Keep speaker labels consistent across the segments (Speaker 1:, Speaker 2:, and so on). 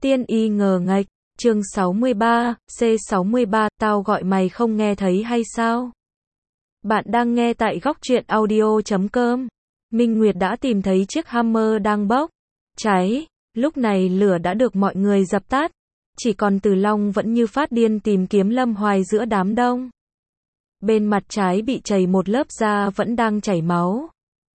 Speaker 1: Tiên y ngờ nghệch, chương 63, C63, tao gọi mày không nghe thấy hay sao? Bạn đang nghe tại góc truyện audio.com. Minh Nguyệt đã tìm thấy chiếc Hammer đang bốc cháy, lúc này lửa đã được mọi người dập tắt, chỉ còn Từ Long vẫn như phát điên tìm kiếm Lâm Hoài giữa đám đông. Bên mặt trái bị chảy một lớp da vẫn đang chảy máu.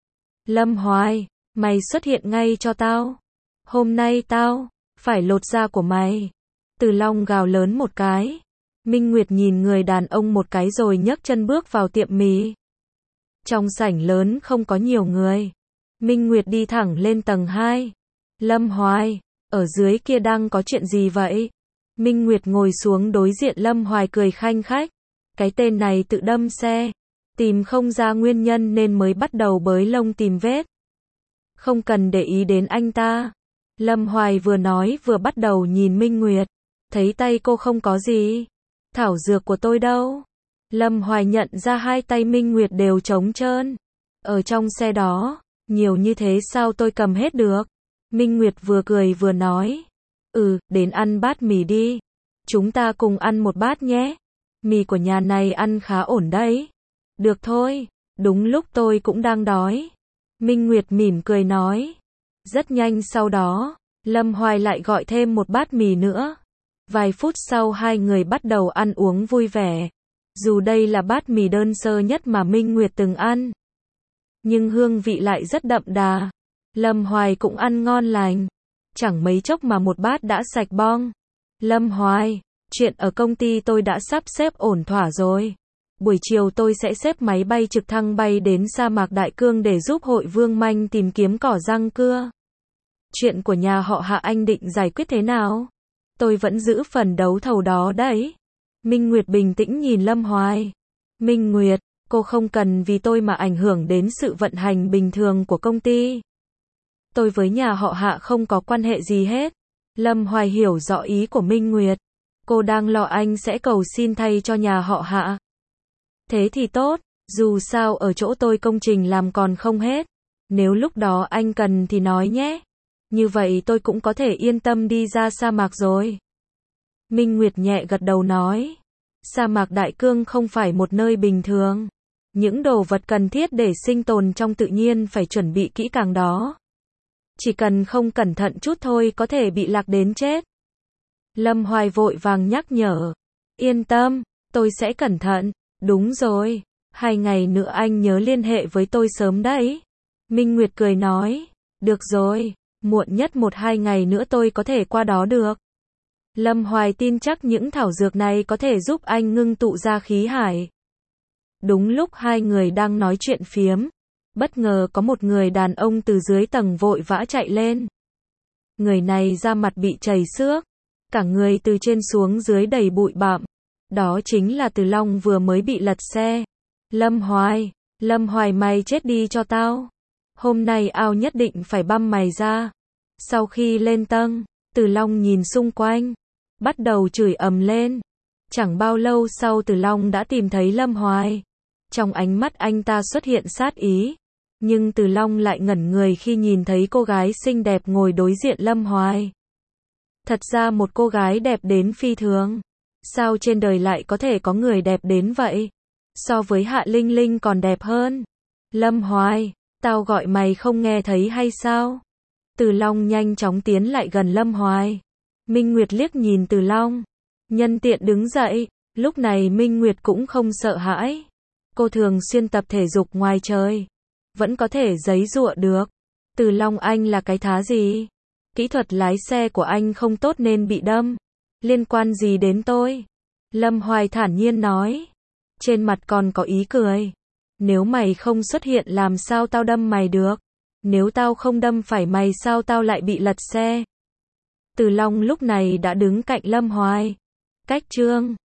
Speaker 1: Lâm Hoài, mày xuất hiện ngay cho tao. Hôm nay tao phải lột da của mày. Từ Long gào lớn một cái. Minh Nguyệt nhìn người đàn ông một cái rồi nhấc chân bước vào tiệm mì. Trong sảnh lớn không có nhiều người. Minh Nguyệt đi thẳng lên tầng 2. Lâm Hoài, ở dưới kia đang có chuyện gì vậy? Minh Nguyệt ngồi xuống đối diện Lâm Hoài cười khanh khách. Cái tên này tự đâm xe. Tìm không ra nguyên nhân nên mới bắt đầu bới lông tìm vết. Không cần để ý đến anh ta. Lâm Hoài vừa nói vừa bắt đầu nhìn Minh Nguyệt. Thấy tay cô không có gì. Thảo dược của tôi đâu? Lâm Hoài nhận ra hai tay Minh Nguyệt đều trống trơn. Ở trong xe đó, nhiều như thế sao tôi cầm hết được? Minh Nguyệt vừa cười vừa nói. Đến ăn bát mì đi. Chúng ta cùng ăn một bát nhé. Mì của nhà này ăn khá ổn đấy. Được thôi, đúng lúc tôi cũng đang đói. Minh Nguyệt mỉm cười nói. Rất nhanh sau đó, Lâm Hoài lại gọi thêm một bát mì nữa. Vài phút sau hai người bắt đầu ăn uống vui vẻ. Dù đây là bát mì đơn sơ nhất mà Minh Nguyệt từng ăn, nhưng hương vị lại rất đậm đà. Lâm Hoài cũng ăn ngon lành. Chẳng mấy chốc mà một bát đã sạch bong. Lâm Hoài, chuyện ở công ty tôi đã sắp xếp ổn thỏa rồi. Buổi chiều tôi sẽ xếp máy bay trực thăng bay đến sa mạc Đại Cương để giúp hội Vương Manh tìm kiếm cỏ răng cưa. Chuyện của nhà họ Hạ anh định giải quyết thế nào? Tôi vẫn giữ phần đấu thầu đó đấy. Minh Nguyệt bình tĩnh nhìn Lâm Hoài. Minh Nguyệt, cô không cần vì tôi mà ảnh hưởng đến sự vận hành bình thường của công ty. Tôi với nhà họ Hạ không có quan hệ gì hết. Lâm Hoài hiểu rõ ý của Minh Nguyệt. Cô đang lo anh sẽ cầu xin thay cho nhà họ Hạ. Thế thì tốt, dù sao ở chỗ tôi công trình làm còn không hết. Nếu lúc đó anh cần thì nói nhé. Như vậy tôi cũng có thể yên tâm đi ra sa mạc rồi. Minh Nguyệt nhẹ gật đầu nói. Sa mạc Đại Cương không phải một nơi bình thường. Những đồ vật cần thiết để sinh tồn trong tự nhiên phải chuẩn bị kỹ càng đó. Chỉ cần không cẩn thận chút thôi có thể bị lạc đến chết. Lâm Hoài vội vàng nhắc nhở. Yên tâm, tôi sẽ cẩn thận. Đúng rồi, 2 ngày nữa anh nhớ liên hệ với tôi sớm đấy. Minh Nguyệt cười nói. Được rồi, muộn nhất 1-2 ngày nữa tôi có thể qua đó được. Lâm Hoài tin chắc những thảo dược này có thể giúp anh ngưng tụ ra khí hải. Đúng lúc hai người đang nói chuyện phiếm, bất ngờ có một người đàn ông từ dưới tầng vội vã chạy lên. Người này da mặt bị chảy xước, cả người từ trên xuống dưới đầy bụi bặm. Đó chính là Từ Long vừa mới bị lật xe. Lâm Hoài mày chết đi cho tao. Hôm nay ao nhất định phải băm mày ra. Sau khi lên tầng, Từ Long nhìn xung quanh, bắt đầu chửi ầm lên. Chẳng bao lâu sau Từ Long đã tìm thấy Lâm Hoài. Trong ánh mắt anh ta xuất hiện sát ý. Nhưng Từ Long lại ngẩn người khi nhìn thấy cô gái xinh đẹp ngồi đối diện Lâm Hoài. Thật ra một cô gái đẹp đến phi thường. Sao trên đời lại có thể có người đẹp đến vậy? So với Hạ Linh Linh còn đẹp hơn. Lâm Hoài, tao gọi mày không nghe thấy hay sao? Từ Long nhanh chóng tiến lại gần Lâm Hoài. Minh Nguyệt liếc nhìn Từ Long, nhân tiện đứng dậy. Lúc này Minh Nguyệt cũng không sợ hãi. Cô thường xuyên tập thể dục ngoài trời, vẫn có thể giãy giụa được. Từ Long, anh là cái thá gì? Kỹ thuật lái xe của anh không tốt nên bị đâm. Liên quan gì đến tôi? Lâm Hoài thản nhiên nói. Trên mặt còn có ý cười. Nếu mày không xuất hiện làm sao tao đâm mày được? Nếu tao không đâm phải mày sao tao lại bị lật xe? Từ Long lúc này đã đứng cạnh Lâm Hoài. Cách chương